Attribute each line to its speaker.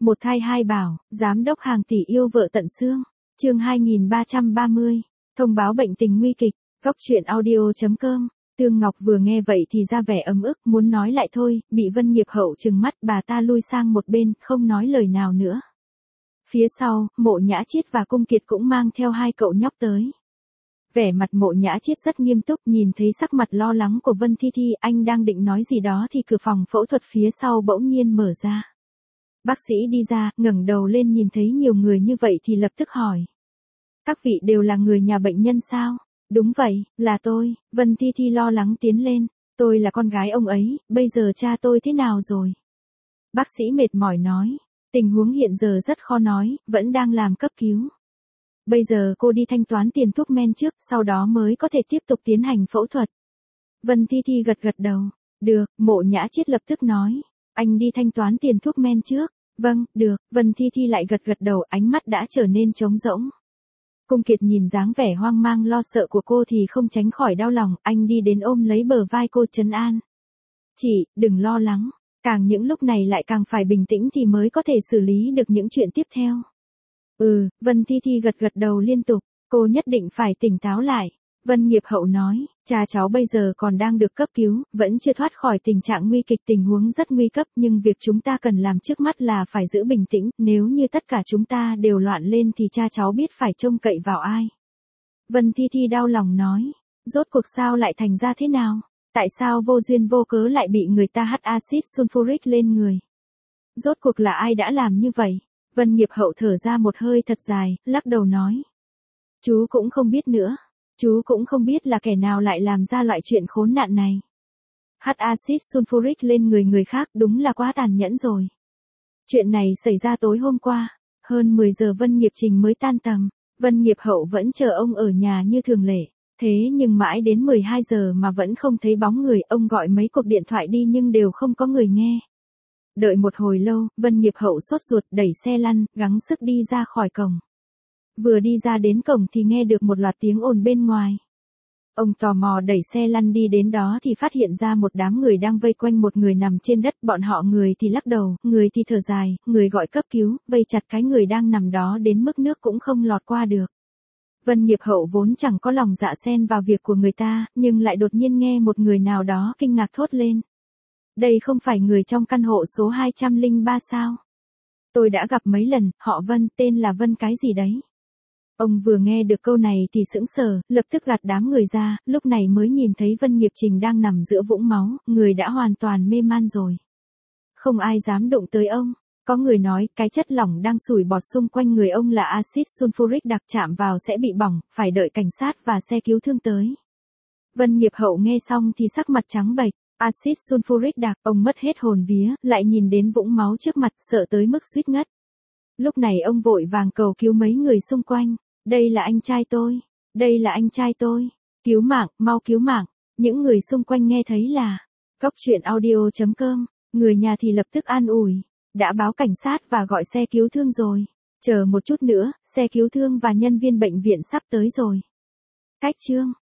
Speaker 1: Một thai hai bảo, giám đốc hàng tỷ yêu vợ tận xương. Chương 2330. Thông báo bệnh tình nguy kịch. Góc truyện audio.com. Tương Ngọc vừa nghe vậy thì ra vẻ ấm ức, muốn nói lại thôi, bị Vân Nghiệp Hậu trừng mắt, bà ta lui sang một bên, không nói lời nào nữa. Phía sau, Mộ Nhã Chiết và Cung Kiệt cũng mang theo hai cậu nhóc tới. Vẻ mặt Mộ Nhã Chiết rất nghiêm túc, nhìn thấy sắc mặt lo lắng của Vân Thi Thi, anh đang định nói gì đó thì cửa phòng phẫu thuật phía sau bỗng nhiên mở ra. Bác sĩ đi ra, ngẩng đầu lên nhìn thấy nhiều người như vậy thì lập tức hỏi. Các vị đều là người nhà bệnh nhân sao? Đúng vậy, là tôi. Vân Thi Thi lo lắng tiến lên. Tôi là con gái ông ấy, bây giờ cha tôi thế nào rồi? Bác sĩ mệt mỏi nói. Tình huống hiện giờ rất khó nói, vẫn đang làm cấp cứu. Bây giờ cô đi thanh toán tiền thuốc men trước, sau đó mới có thể tiếp tục tiến hành phẫu thuật. Vân Thi Thi gật gật đầu. Được, Mộ Nhã Chiết lập tức nói. Anh đi thanh toán tiền thuốc men trước. Vâng, được, Vân Thi Thi lại gật gật đầu, ánh mắt đã trở nên trống rỗng. Cung Kiệt nhìn dáng vẻ hoang mang lo sợ của cô thì không tránh khỏi đau lòng, anh đi đến ôm lấy bờ vai cô trấn an. Chị, đừng lo lắng, càng những lúc này lại càng phải bình tĩnh thì mới có thể xử lý được những chuyện tiếp theo. Vân Thi Thi gật gật đầu liên tục, cô nhất định phải tỉnh táo lại. Vân Nghiệp Hậu nói, cha cháu bây giờ còn đang được cấp cứu, vẫn chưa thoát khỏi tình trạng nguy kịch, tình huống rất nguy cấp, nhưng việc chúng ta cần làm trước mắt là phải giữ bình tĩnh, nếu như tất cả chúng ta đều loạn lên thì cha cháu biết phải trông cậy vào ai. Vân Thi Thi đau lòng nói, rốt cuộc sao lại thành ra thế nào? Tại sao vô duyên vô cớ lại bị người ta hắt axit sulfuric lên người? Rốt cuộc là ai đã làm như vậy? Vân Nghiệp Hậu thở ra một hơi thật dài, lắc đầu nói. Chú cũng không biết nữa. Chú cũng không biết là kẻ nào lại làm ra loại chuyện khốn nạn này. Hắt axit sulfuric lên người khác đúng là quá tàn nhẫn rồi. Chuyện này xảy ra tối hôm qua, hơn 10 giờ Vân Nghiệp Trình mới tan tầm, Vân Nghiệp Hậu vẫn chờ ông ở nhà như thường lệ. Thế nhưng mãi đến 12 giờ mà vẫn không thấy bóng người, ông gọi mấy cuộc điện thoại đi nhưng đều không có người nghe. Đợi một hồi lâu, Vân Nghiệp Hậu sốt ruột đẩy xe lăn, gắng sức đi ra khỏi cổng. Vừa đi ra đến cổng thì nghe được một loạt tiếng ồn bên ngoài. Ông tò mò đẩy xe lăn đi đến đó thì phát hiện ra một đám người đang vây quanh một người nằm trên đất, bọn họ người thì lắc đầu, người thì thở dài, người gọi cấp cứu, vây chặt cái người đang nằm đó đến mức nước cũng không lọt qua được. Vân Nghiệp Hậu vốn chẳng có lòng dạ xen vào việc của người ta, nhưng lại đột nhiên nghe một người nào đó kinh ngạc thốt lên. Đây không phải người trong căn hộ số 203 sao? Tôi đã gặp mấy lần, họ Vân, tên là Vân cái gì đấy. Ông vừa nghe được câu này thì sững sờ, lập tức gạt đám người ra, lúc này mới nhìn thấy Vân Nghiệp Trình đang nằm giữa vũng máu, người đã hoàn toàn mê man rồi. Không ai dám đụng tới ông. Có người nói, cái chất lỏng đang sủi bọt xung quanh người ông là axit sulfuric đặc, chạm vào sẽ bị bỏng, phải đợi cảnh sát và xe cứu thương tới. Vân Nghiệp Hậu nghe xong thì sắc mặt trắng bệch, axit sulfuric đặc, ông mất hết hồn vía, lại nhìn đến vũng máu trước mặt, sợ tới mức suýt ngất. Lúc này ông vội vàng cầu cứu mấy người xung quanh. Đây là anh trai tôi. Đây là anh trai tôi. Cứu mạng, mau cứu mạng. Những người xung quanh nghe thấy là Góc truyện audio.com. Người nhà thì lập tức an ủi. Đã báo cảnh sát và gọi xe cứu thương rồi. Chờ một chút nữa, xe cứu thương và nhân viên bệnh viện sắp tới rồi. Cách chương